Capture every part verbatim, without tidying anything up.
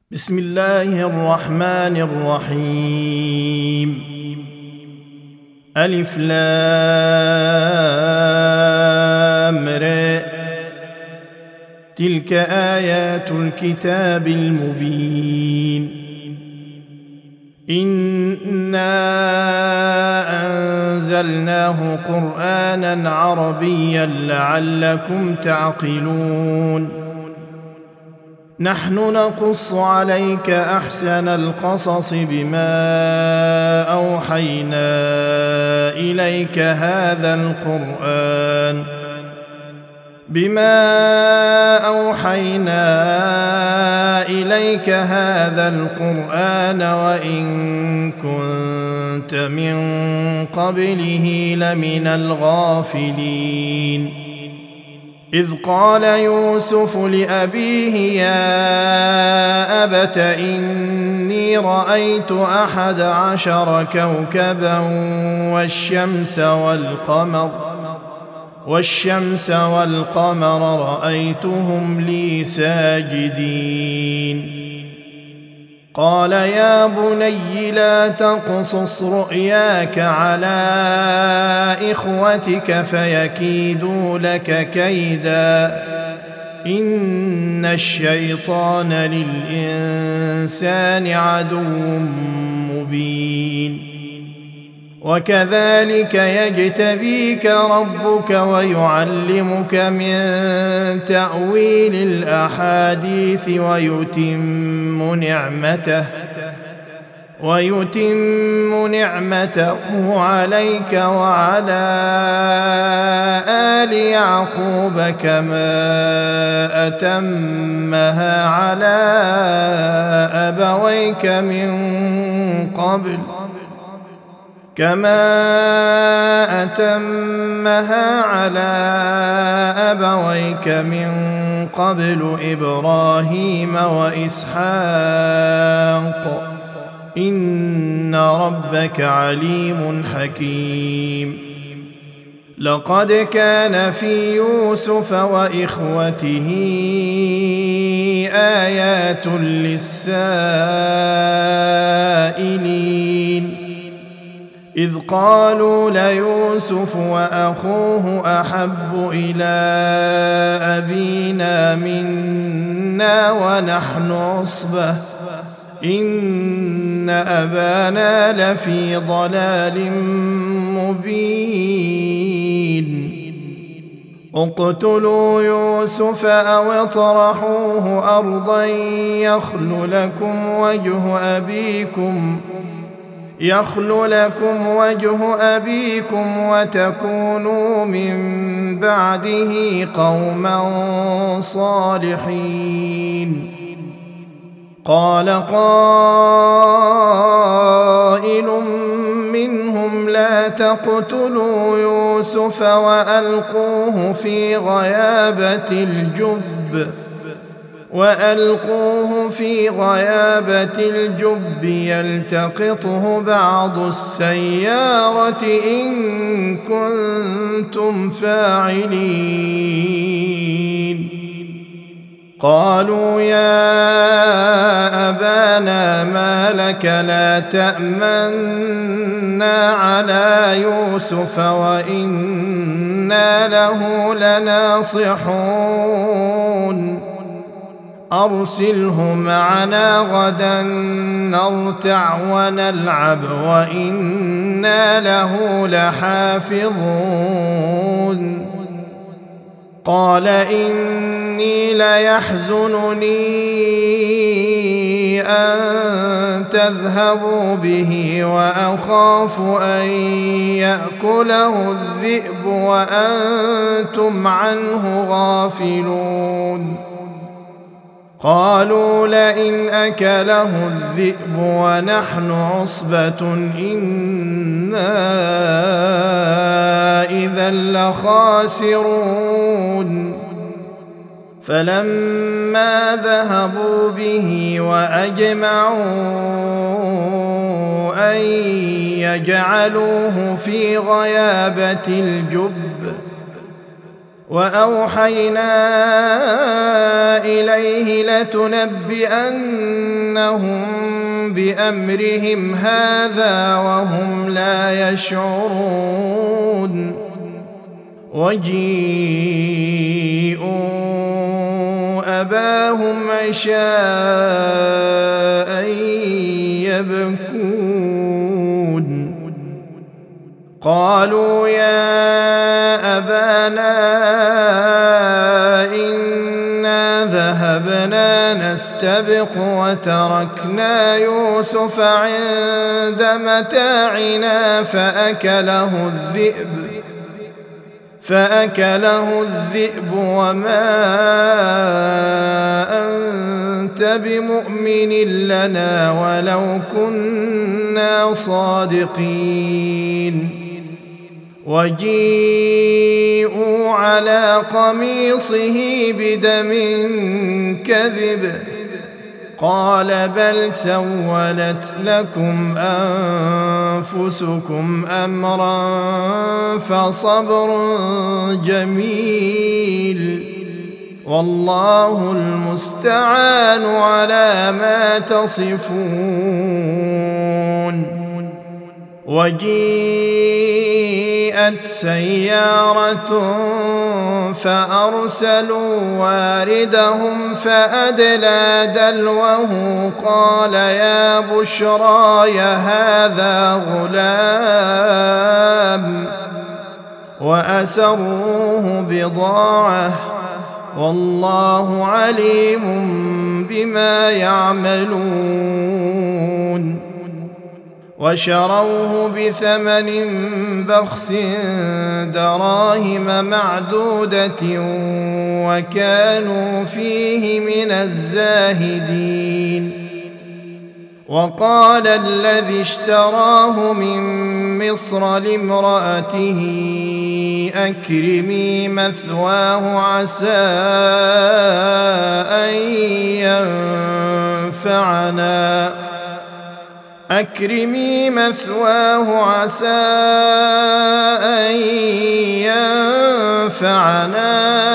بسم الله الرحمن الرحيم. ألف لام ر. تلك آيات الكتاب المبين. إنا أنزلناه قرآنا عربيا لعلكم تعقلون. نحن نقص عليك أحسن القصص بما أوحينا إليك هذا القرآن بما أوحينا إليك هذا القرآن وإن كنت من قبله لمن الغافلين. إذ قال يوسف لأبيه يا أبت إني رأيت أحد عشر كوكبا والشمس والقمر والشمس والقمر رأيتهم لي ساجدين. قال يا بني لا تقصص رؤياك على إخوتك فيكيدوا لك كيدا إن الشيطان للإنسان عدو مبين. وكذلك يجتبيك ربك ويعلمك من تأويل الأحاديث ويتم نعمته ويتم نعمته عليك وعلى آل يعقوب كما أتمها على أبويك من قبل كما أتمها على أبويك من قبل إبراهيم وإسحاق إن ربك عليم حكيم. لقد كان في يوسف وإخوته آيات للسائلين إذ قالوا ليوسف وأخوه أحب إلى أبينا منا ونحن عصبة إن أبانا لفي ضلال مبين. اقتلوا يوسف أو اطرحوه أرضا يخل لكم وجه أبيكم يخل لكم وجه أبيكم وتكونوا من بعده قوما صالحين. قال قائل منهم لا تقتلوا يوسف وألقوه في غيابة الجب وألقوه في غيابة الجب يلتقطه بعض السيارة إن كنتم فاعلين. قالوا يا أبانا ما لك لا تأمنا على يوسف وإنا له لناصحون أرسله معنا غدا نرتع ونلعب وإنا له لحافظون. قال إني ليحزنني أن تذهبوا به وأخاف أن يأكله الذئب وأنتم عنه غافلون. قالوا لئن أكله الذئب ونحن عصبة إنا إذا لخاسرون. فلما ذهبوا به وأجمعوا أن يجعلوه في غيابة الجب وأوحينا إليه لتنبئنهم بأمرهم هذا وهم لا يشعرون وجيءوا أباهم عشاء يبكون قالوا يا أبانا إنا ذهبنا نستبق وتركنا يوسف عند متاعنا فأكله الذئب فأكله الذئب وما أنت بمؤمن لنا ولو كنا صادقين وجيءوا على قميصه بدم كذب قال بل سولت لكم أنفسكم أمرا فصبر جميل والله المستعان على ما تصفون وجيءت سيارة فأرسلوا واردهم فأدلى دلوه قال يا بشراي هذا غلام وأسروه بضاعة والله عليم بما يعملون وشروه بثمن بخس دراهم معدودة وكانوا فيه من الزاهدين وقال الذي اشتراه من مصر لامرأته أكرمي مثواه عسى أن ينفعنا أكرمي مثواه عسى أن ينفعنا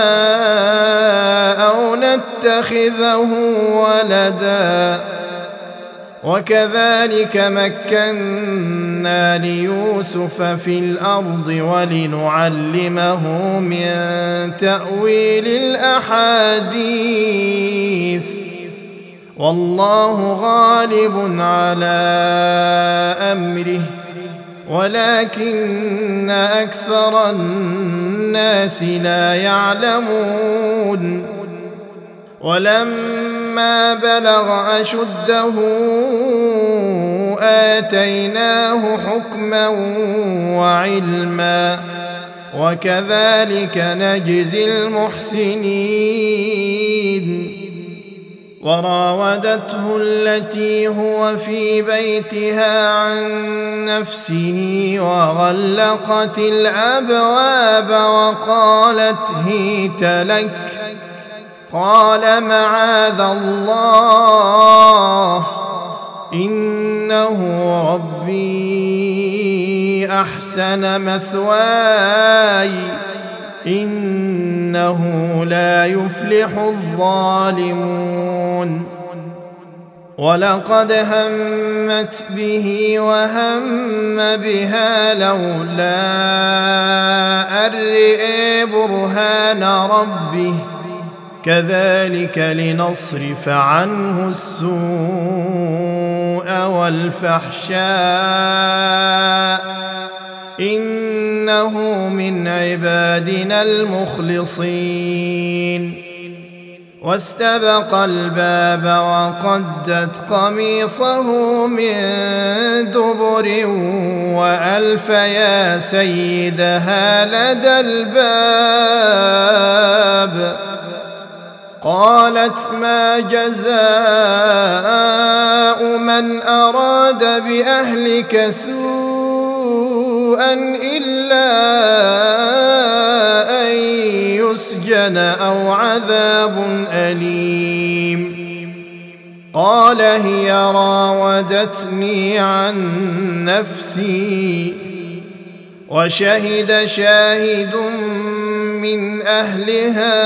أو نتخذه ولدا وكذلك مكنا ليوسف في الأرض ولنعلمه من تأويل الأحاديث والله غالب على أمره ولكن أكثر الناس لا يعلمون ولما بلغ أشده آتيناه حكما وعلما وكذلك نجزي المحسنين وراودته التي هو في بيتها عن نفسه وغلقت الأبواب وقالت هيت لك قال معاذ الله إنه ربي أحسن مثواي إنه لا يفلح الظالمون ولقد همت به وهم بها لولا أن رأى برهان ربه كذلك لنصرف عنه السوء والفحشاء إنه من عبادنا المخلصين واستبق الباب وقدت قميصه من دبر وألف يا سيدها لدى الباب قالت ما جزاء من أراد بأهلك سوءا إلا أن يسجن أو عذاب أليم قال هي راودتني عن نفسي وشهد شاهد من أهلها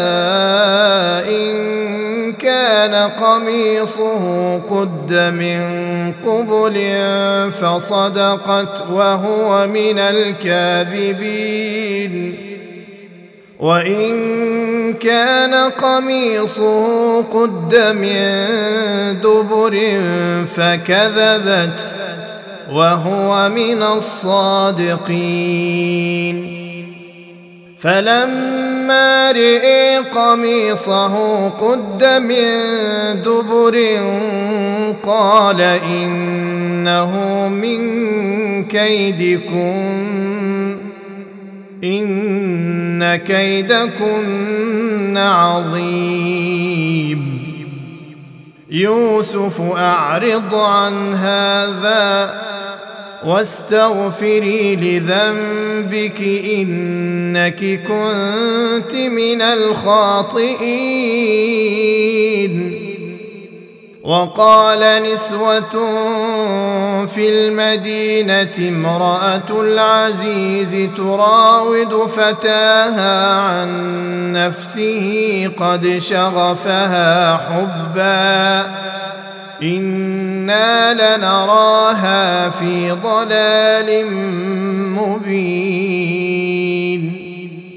إن كان قميصه قد من قبل فصدقت وهو من الكاذبين وإن كان قميصه قد من دبر فكذبت وهو من الصادقين فلما رئي قميصه قد من دبر قال إنه من كيدكن إن كيدكن عظيم يوسف أعرض عن هذا واستغفري لذنبك إنك كنت من الخاطئين وقال نسوة في المدينة امرأة العزيز تراود فتاها عن نفسه قد شغفها حبا إنا لنراها في ضلال مبين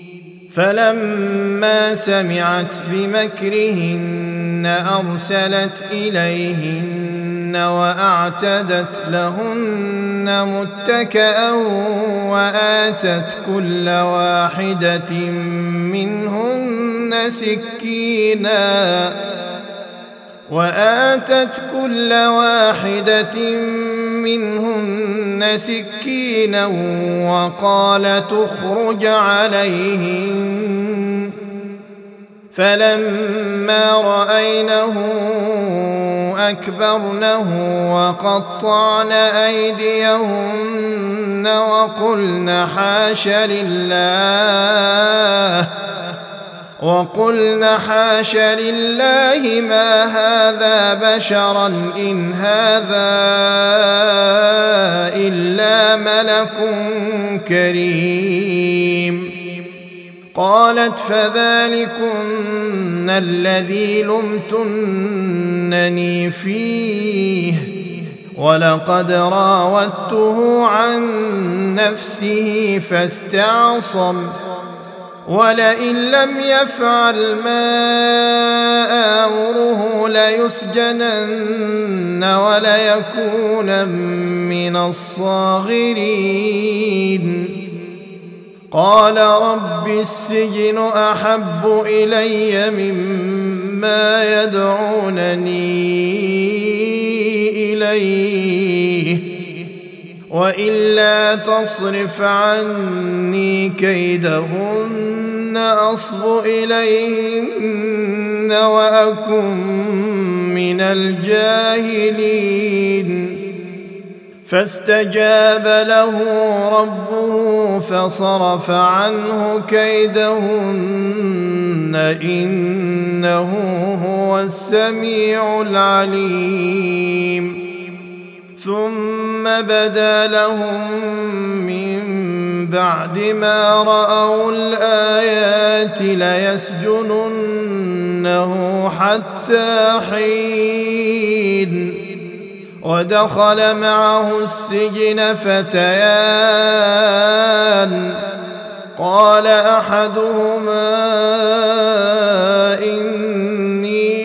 فلما سمعت بمكرهن أرسلت إليهن وأعتدت لهن متكأ وآتت كل واحدة منهن سكينا وآتت كل واحدة منهن سكينا وقال تخرج عليهن فلما رأينه أكبرنه وقطعن أيديهن وقلن حاش لله وقلن حاش لله ما هذا بشرا إن هذا إلا ملك كريم قالت فذلكن الذي لمتنني فيه ولقد راودته عن نفسه فاستعصم ولئن لم يفعل ما آمره ليسجنن وليكون من الصاغرين قال رب السجن أحب إلي مما يدعونني إليه وإلا تصرف عني كيدهن أصب إليهن وأكن من الجاهلين فاستجاب له ربه فصرف عنه كيدهن إنه هو السميع العليم ثم بدا لهم من بعد ما رأوا الآيات ليسجننه حتى حين ودخل معه السجن فتيان قال أحدهما إني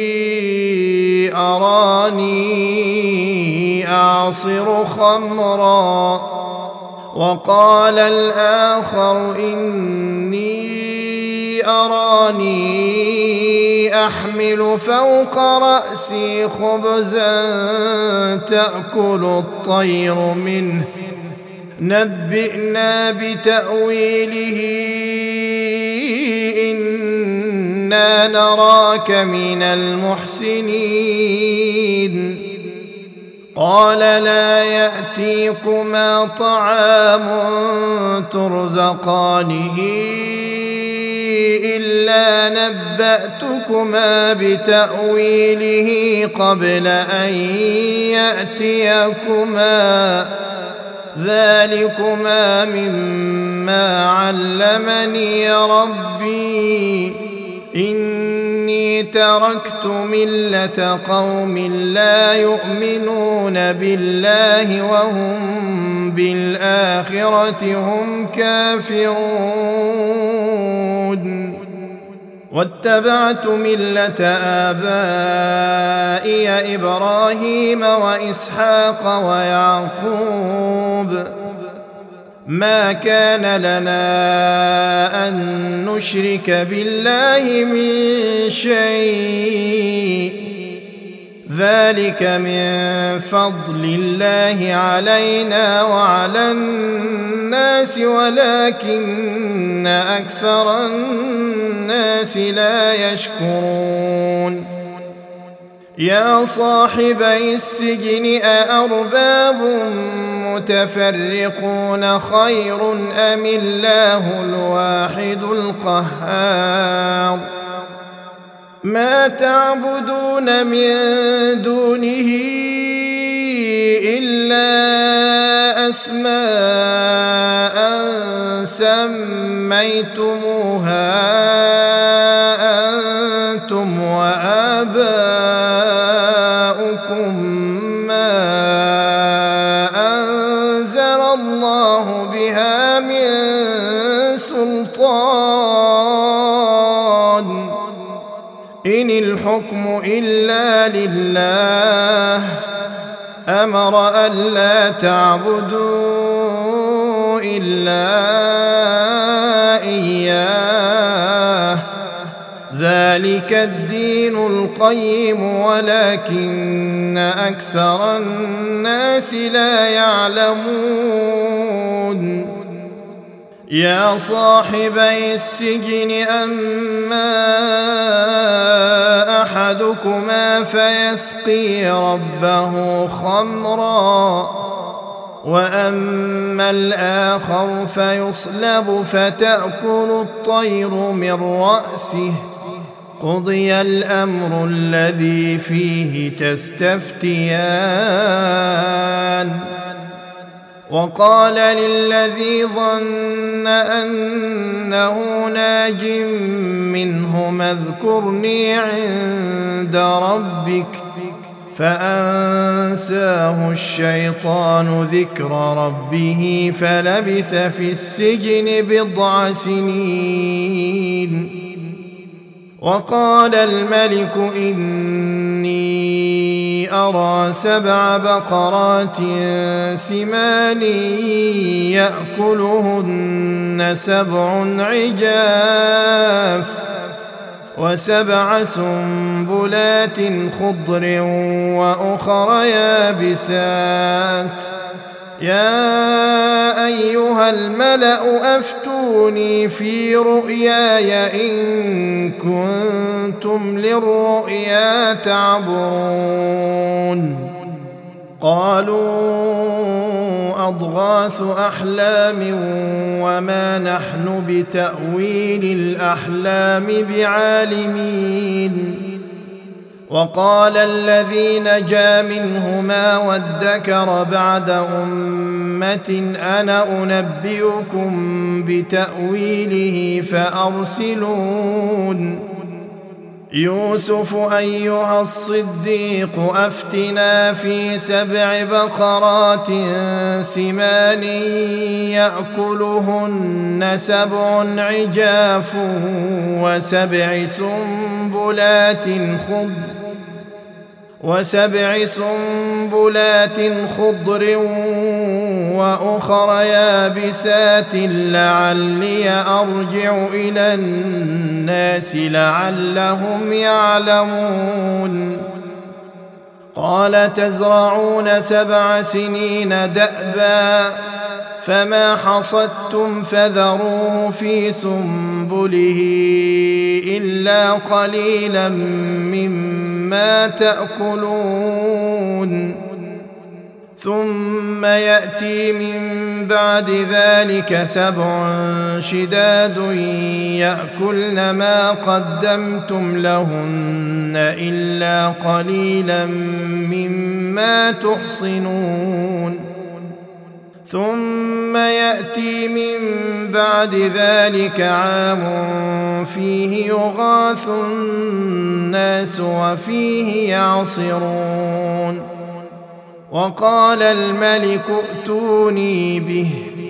أراني أعصر خمرا وقال الآخر إني أراني أحمل فوق رأسي خبزا تأكل الطير منه نبئنا بتأويله إنا نراك من المحسنين قال لا يأتيكما طعام ترزقانه إلا نبأتكما بتأويله قبل أن يأتيكما ذلكما مما علمني ربي إني تركت ملة قوم لا يؤمنون بالله وهم بالآخرة هم كافرون واتبعت ملة آبائي إبراهيم وإسحاق ويعقوب ما كان لنا أن نشرك بالله من شيء ذلك من فضل الله علينا وعلى الناس ولكن أكثر الناس لا يشكرون يا صاحبي السجن أأرباب متفرقون خير أم الله الواحد القهار ما تعبدون من دونه إلا أسماء سميتموها أنتم وآباؤكم ما أنزل الله بها من سلطان إن الحكم إلا لله أمر ألا تعبدوا إلا إياه ذلك الدين القيم ولكن أكثر الناس لا يعلمون يا صاحبي السجن أما أحدكما فيسقي ربه خمرا وأما الآخر فيصلب فتأكل الطير من رأسه قضي الأمر الذي فيه تستفتيان وقال للذي ظن أنه ناج منهما اذكرني عند ربك فأنساه الشيطان ذكر ربه فلبث في السجن بضع سنين وقال الملك إني أرى سبع بقرات سمان يأكلهن سبع عجاف وسبع سنبلات خضر وأخر يابسات يا أيها الملأ أفتوني في رؤياي إن كنتم للرؤيا تعبرون قالوا أضغاث أحلام وما نحن بتأويل الأحلام بعالمين وقال الذي نجا منهما وادكر بعد أمة أنا أنبئكم بتأويله فأرسلون يوسف أيها الصديق أفتنا في سبع بقرات سمان يأكلهن سبع عجاف وسبع سنبلات خضر وسبع سنبلات خضر وأخر يابسات لعلي أرجع إلى الناس لعلهم يعلمون قال تزرعون سبع سنين دأبا فما حصدتم فذروه في سنبله إلا قليلا مما تأكلون ثم يأتي من بعد ذلك سبع شداد يأكلن ما قدمتم لهن إلا قليلا مما تحصنون ثم يأتي من بعد ذلك عام فيه يغاث الناس وفيه يعصرون وقال الملك ائتوني به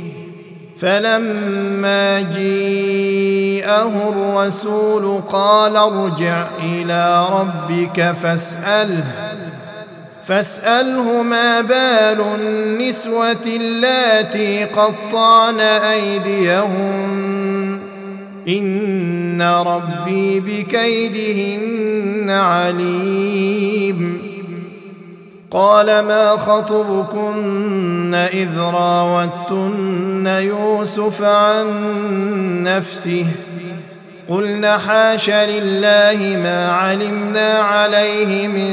فلما جيءه الرسول قال ارجع إلى ربك فاسأله فاسأله ما بال النسوة اللاتي قطعن أيديهن إن ربي بكيدهن عليم قال ما خطبكن إذ راوتن يوسف عن نفسه قلنا حاش لله ما علمنا عليه من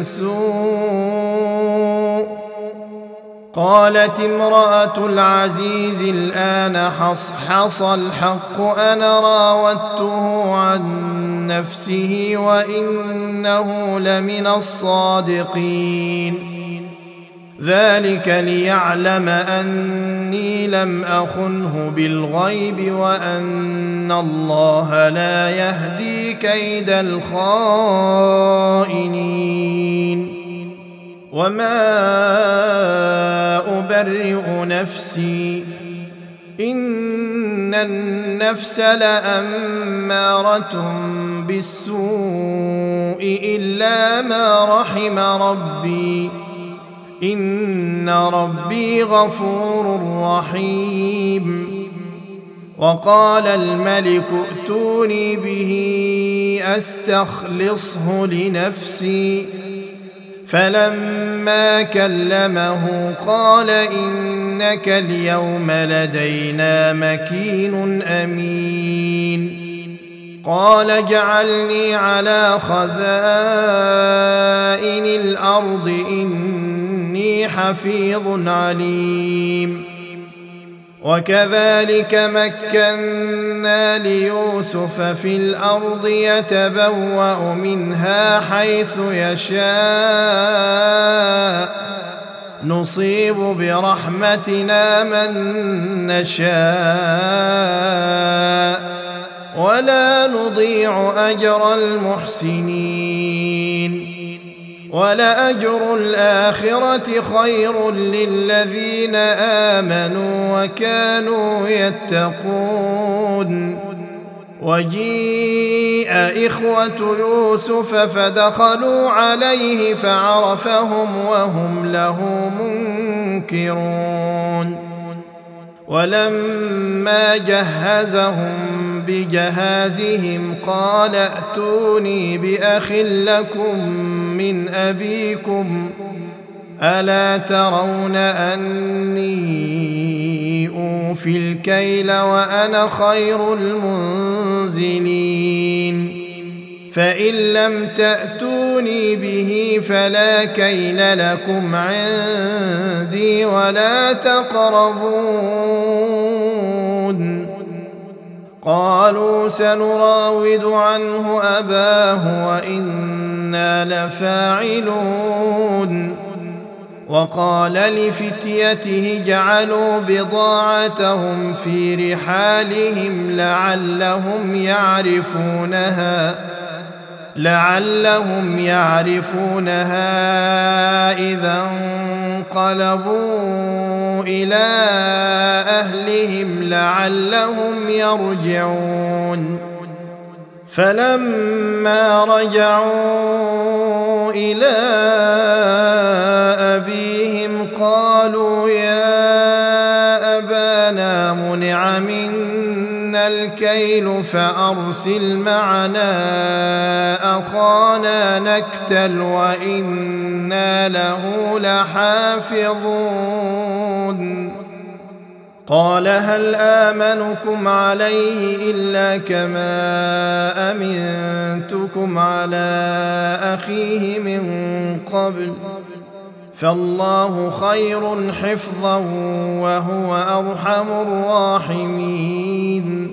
سوء قالت امرأة العزيز الآن حصحص الحق أنا راودته عن نفسه وإنه لمن الصادقين ذلك ليعلم أني لم أخنه بالغيب وأن الله لا يهدي كيد الخائنين وما أبرئ نفسي إن النفس لأمارة بالسوء إلا ما رحم ربي إن ربي غفور رحيم وقال الملك ائتوني به أستخلصه لنفسي فلما كلمه قال إنك اليوم لدينا مكين أمين قال اجعلني على خزائن الأرض إني حفيظ عليم وكذلك مكنا ليوسف في الأرض يتبوأ منها حيث يشاء نصيب برحمتنا من نشاء ولا نضيع أجر المحسنين ولأجر الآخرة خير للذين آمنوا وكانوا يتقون وجيء إخوة يوسف فدخلوا عليه فعرفهم وهم له منكرون ولما جهزهم بجهازهم قال ائتوني بأخ لكم من أبيكم ألا ترون أني أوفي الكيل وأنا خير المنزلين فإن لم تأتوني به فلا كيل لكم عندي ولا تقربون قالوا سنراود عنه أباه وإنا لفاعلون وقال لفتيته جعلوا بضاعتهم في رحالهم لعلهم يعرفونها لعلهم يعرفونها إذا انقلبوا إلى أهلهم لعلهم يرجعون فلما رجعوا إلى أبيهم قالوا يا أبانا منع منا الكيل فأرسل معنا أخانا نكتل وإنا له لحافظون قال هل آمنكم عليه إلا كما أمنتكم على أخيه من قبل فالله خير حفظا وهو أرحم الراحمين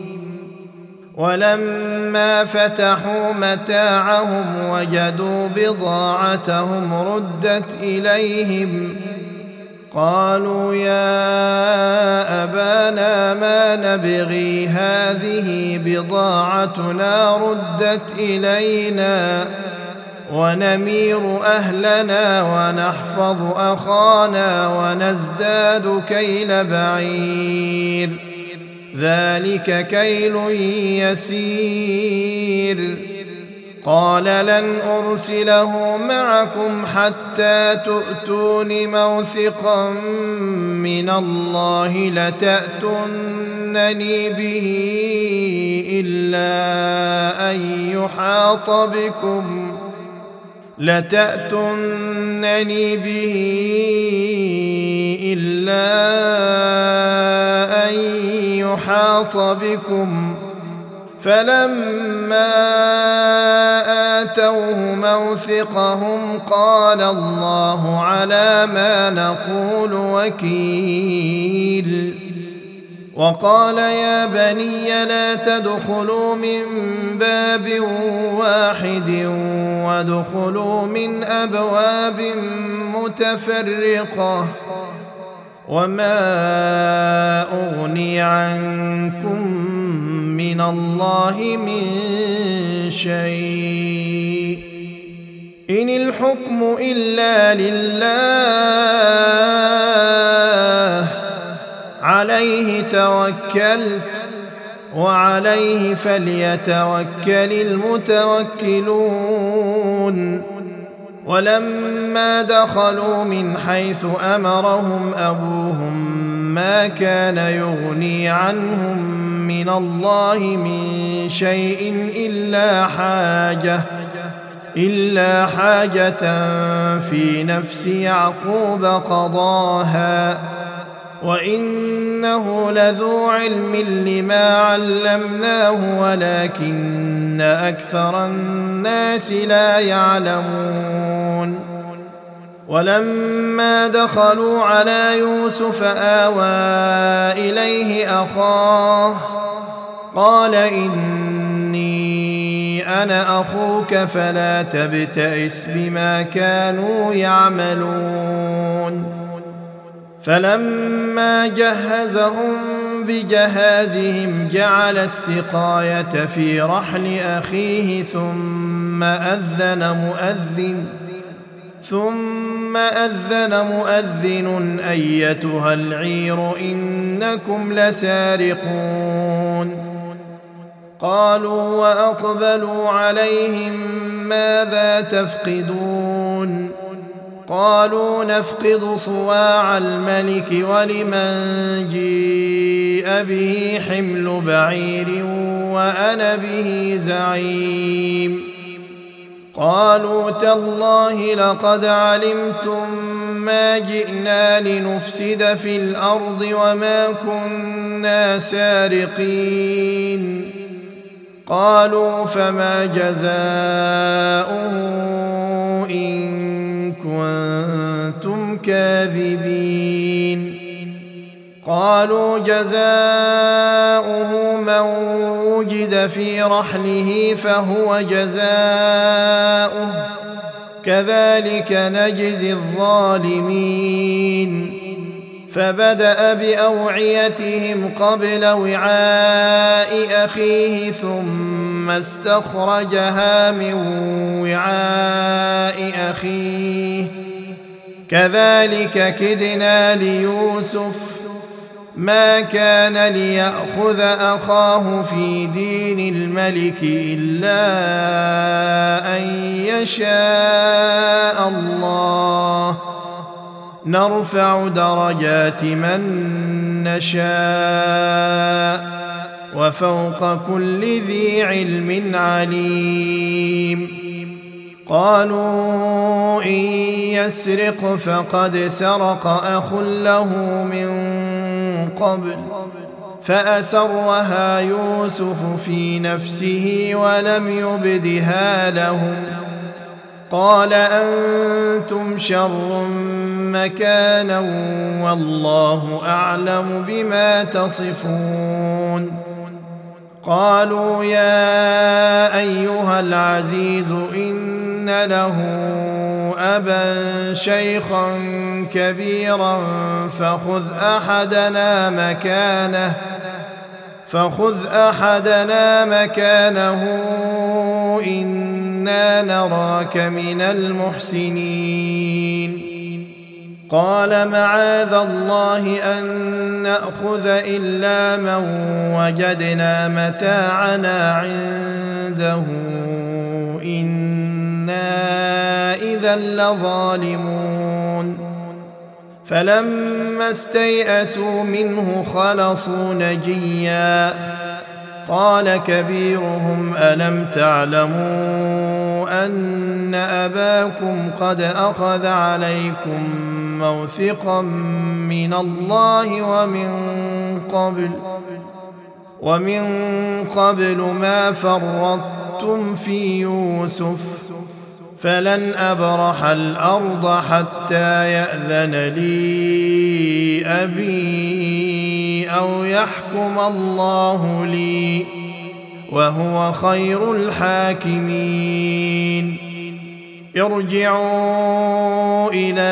ولما فتحوا متاعهم وجدوا بضاعتهم ردت إليهم قالوا يا أبانا ما نبغي هذه بضاعتنا ردت إلينا ونمير أهلنا ونحفظ أخانا ونزداد كيل بعير ذلك كيل يسير قال لن أرسله معكم حتى تؤتون موثقا من الله لتأتونني به إلا أن يحاط بكم لتأتونني به إلا أن يحاط بكم فلما آتوه موثقهم قال الله على ما نقول وكيل وقال يا بني لا تدخلوا من باب واحد وادخلوا من أبواب متفرقة وما أغني عنكم من الله من شيء إن الحكم إلا لله عليه توكلت وعليه فليتوكل المتوكلون ولما دخلوا من حيث أمرهم أبوهم ما كان يغني عنهم من الله من شيء إلا حاجة إلا حاجة في نفس يعقوب قضاها وإنه لذو علم لما علمناه ولكن أكثر الناس لا يعلمون ولما دخلوا على يوسف آوى إليه أخاه قال إني أنا أخوك فلا تبتئس بما كانوا يعملون فلما جهزهم بجهازهم جعل السقاية في رحل أخيه ثم أذن مؤذن ثم أذن مؤذن أيتها العير إنكم لسارقون قالوا وأقبلوا عليهم ماذا تفقدون قالوا نفقد صواع الملك ولمن جيء به حمل بعير وأنا به زعيم قالوا تالله لقد علمتم ما جئنا لنفسد في الأرض وما كنا سارقين قالوا فما جزاؤه إن كنتم كاذبين قالوا جزاؤه من وجد في رحله فهو جزاؤه كذلك نجزي الظالمين فبدأ بأوعيتهم قبل وعاء أخيه ثم استخرجها من وعاء أخيه كذلك كدنا ليوسف ما كان ليأخذ أخاه في دين الملك إلا أن يشاء الله نرفع درجات من نشاء وفوق كل ذي علم عليم قالوا إن يسرق فقد سرق أخ له من قبل فأسرها يوسف في نفسه ولم يبدها لهم قال أنتم شر مكانا والله أعلم بما تصفون قالوا يا أيها العزيز إن إن له أبا شيخا كبيرا فخذ أحدنا مكانه فخذ أحدنا مكانه إنا نراك من المحسنين قال معاذ الله أن نأخذ إلا من وجدنا متاعنا عنده إنا إذا لظالمون فلما استيئسوا منه خلصوا نجيا قال كبيرهم ألم تعلموا أن أباكم قد أخذ عليكم موثقا من الله ومن قبل ومن قبل ما فرطتم في يوسف فلن أبرح الأرض حتى يأذن لي أبي أو يحكم الله لي وهو خير الحاكمين ارجعوا إلى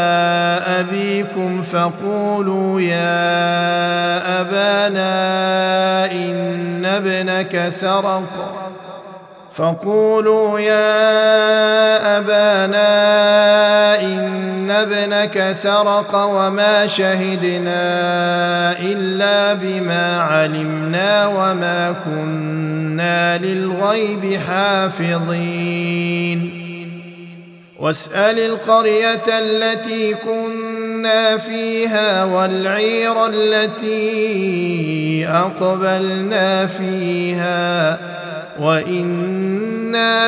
أبيكم فقولوا يا أبانا إن ابنك سرق فقولوا يا أبانا إن ابنك سرق وما شهدنا إلا بما علمنا وما كنا للغيب حافظين واسأل القرية التي كنا فيها والعير التي أقبلنا فيها وإنا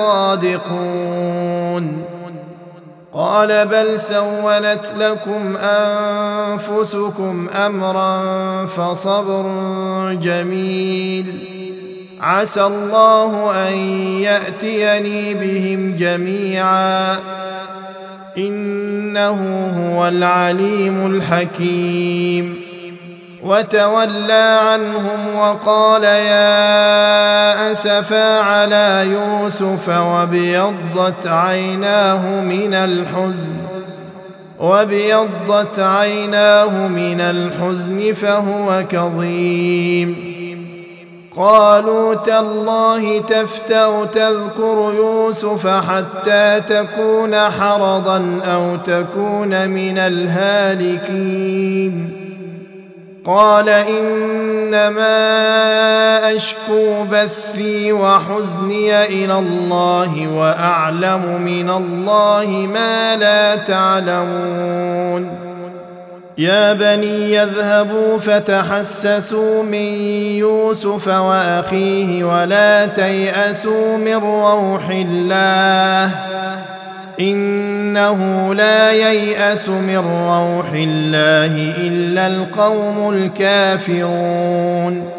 لصادقون قال بل سولت لكم أنفسكم أمرا فصبر جميل عسى الله أن يأتيني بهم جميعا إنه هو العليم الحكيم وتولى عنهم وقال يا أسفا على يوسف وابيضت عيناه من الحزن وابيضت عيناه من الحزن فهو كظيم قالوا تالله تفتأ تذكر يوسف حتى تكون حرضا أو تكون من الهالكين قال إنما أشكو بثي وحزني إلى الله وأعلم من الله ما لا تعلمون يا بني يذهبوا فتحسسوا من يوسف وأخيه ولا تيأسوا من روح الله إنه لا ييأس من روح الله إلا القوم الكافرون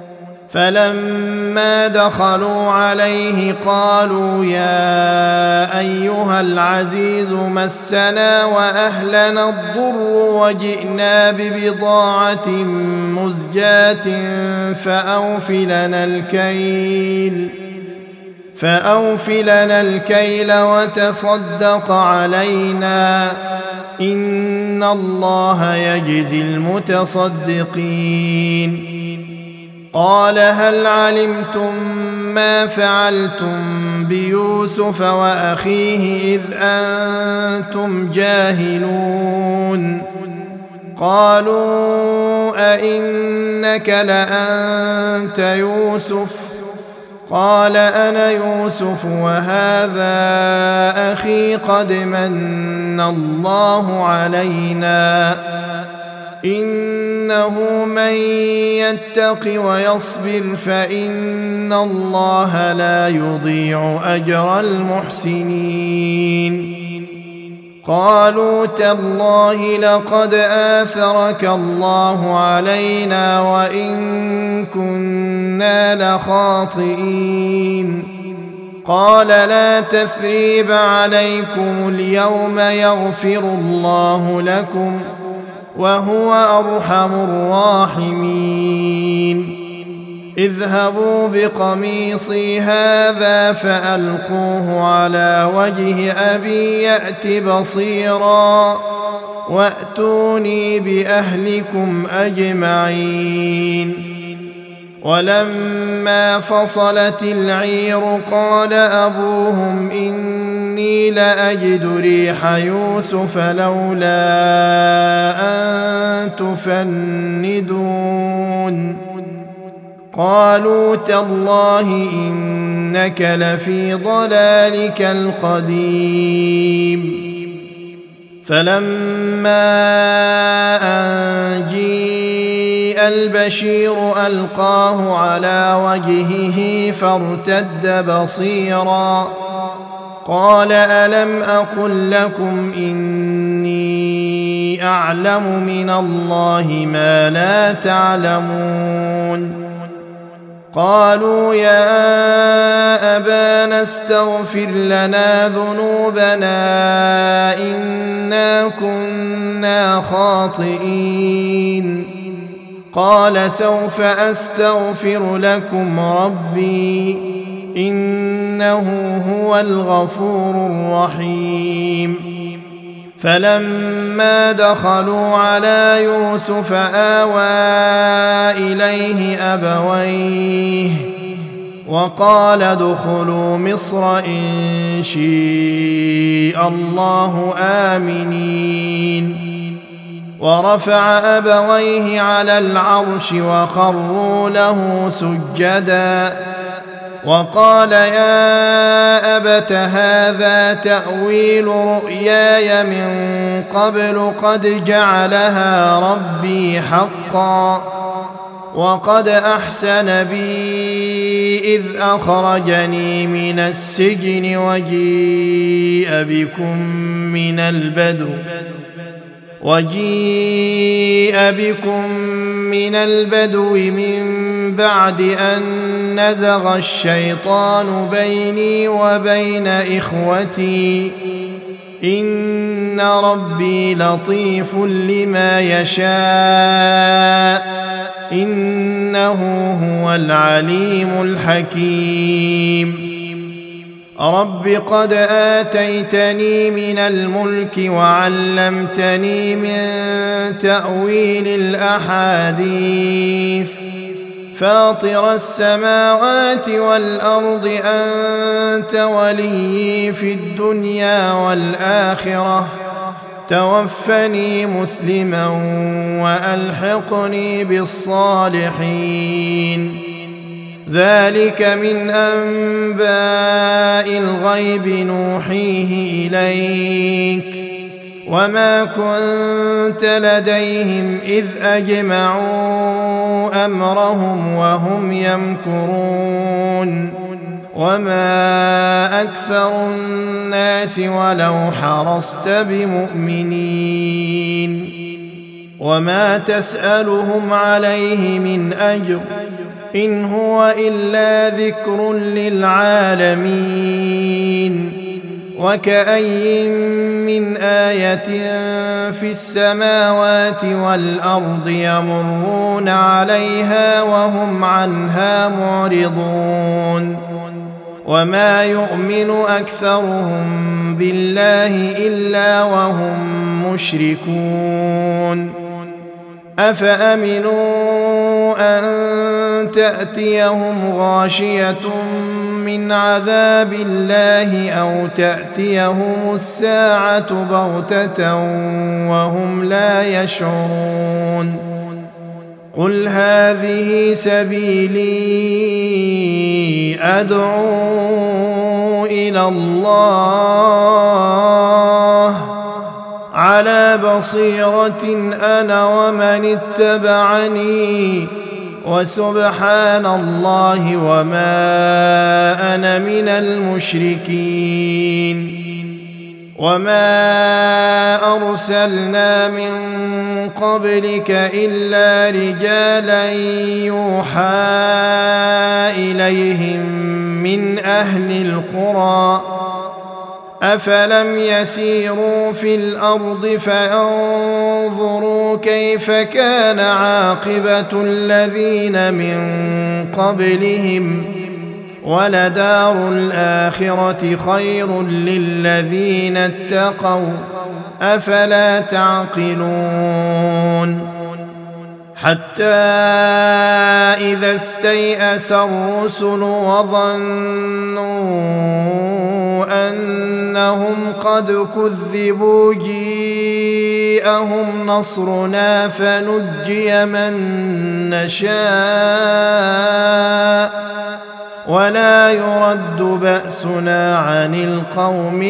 فلما دخلوا عليه قالوا يا أيها العزيز مسنا وأهلنا الضر وجئنا ببضاعة مزجاة فأوفلنا الكيل فأوفلنا الكيل وتصدق علينا إن الله يجزي المتصدقين قال هل علمتم ما فعلتم بيوسف وأخيه إذ أنتم جاهلون قالوا أئنك لأنت يوسف قال أنا يوسف وهذا أخي قد من الله علينا إنه من يتق ويصبر فإن الله لا يضيع أجر المحسنين قالوا تالله لقد آثرك الله علينا وإن كنا لخاطئين قال لا تثريب عليكم اليوم يغفر الله لكم وهو أرحم الراحمين اذهبوا بقميصي هذا فألقوه على وجه أبي يأت بصيرا وأتوني بأهلكم أجمعين. ولما فصلت العير قال أبوهم إني لأجد ريح يوسف لولا أن تفندون قالوا تالله إنك لفي ضلالك القديم. فلما أن جيء البشير ألقاه على وجهه فارتد بصيرا قال ألم أقل لكم إني أعلم من الله ما لا تعلمون. قالوا يا أبانا استغفر لنا ذنوبنا إنا كنا خاطئين. قال سوف أستغفر لكم ربي إنه هو الغفور الرحيم. فلما دخلوا على يوسف آوى إليه أبويه وقال ادخلوا مصر إن شاء الله آمنين. ورفع أبويه على العرش وخروا له سجدا وقال يا أبت هذا تأويل رؤياي من قبل قد جعلها ربي حقا وقد أحسن بي إذ أخرجني من السجن وجيء بكم من البدو وجيء بكم من البدو من بعد أن نزغ الشيطان بيني وبين إخوتي إن ربي لطيف لما يشاء إنه هو العليم الحكيم. رب قد آتيتني من الملك وعلمتني من تأويل الأحاديث فاطر السماوات والأرض أنت وليي في الدنيا والآخرة توفني مسلما وألحقني بالصالحين. ذلك من أنباء الغيب نوحيه إليك وما كنت لديهم إذ أجمعوا أمرهم وهم يمكرون وما أكثر الناس ولو حرصت بمؤمنين وما تسألهم عليه من أجر إن هو إلا ذكر للعالمين. وكأي من آية في السماوات والأرض يمرون عليها وهم عنها معرضون وما يؤمن أكثرهم بالله إلا وهم مشركون. أفأمنوا أن تأتيهم غاشية من عذاب الله أو تأتيهم الساعة بغتة وهم لا يشعرون. قل هذه سبيلي أدعو إلى الله على بصيرة أنا ومن اتبعني وسبحان الله وما أنا من المشركين. وما أرسلنا من قبلك إلا رجالا يوحى إليهم من أهل القرى أفلم يسيروا في الأرض فينظروا كيف كان عاقبة الذين من قبلهم ولدار الآخرة خير للذين اتقوا أفلا تعقلون حتى إذا استيأس الرسل وظنوا أنهم قد كذبوا جيءهم نصرنا فنجي من نشاء ولا يرد بأسنا عن القوم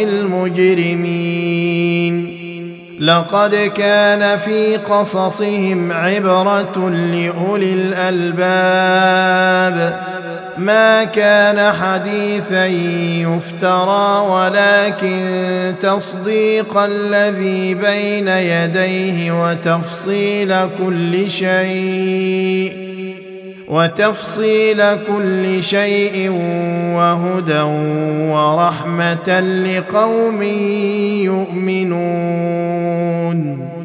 المجرمين لقد كان في قصصهم عبرة لأولي الألباب ما كان حديثا يفترى ولكن تصديق الذي بين يديه وتفصيل كل شيء وتفصيل كل شيء وهدى ورحمة لقوم يؤمنون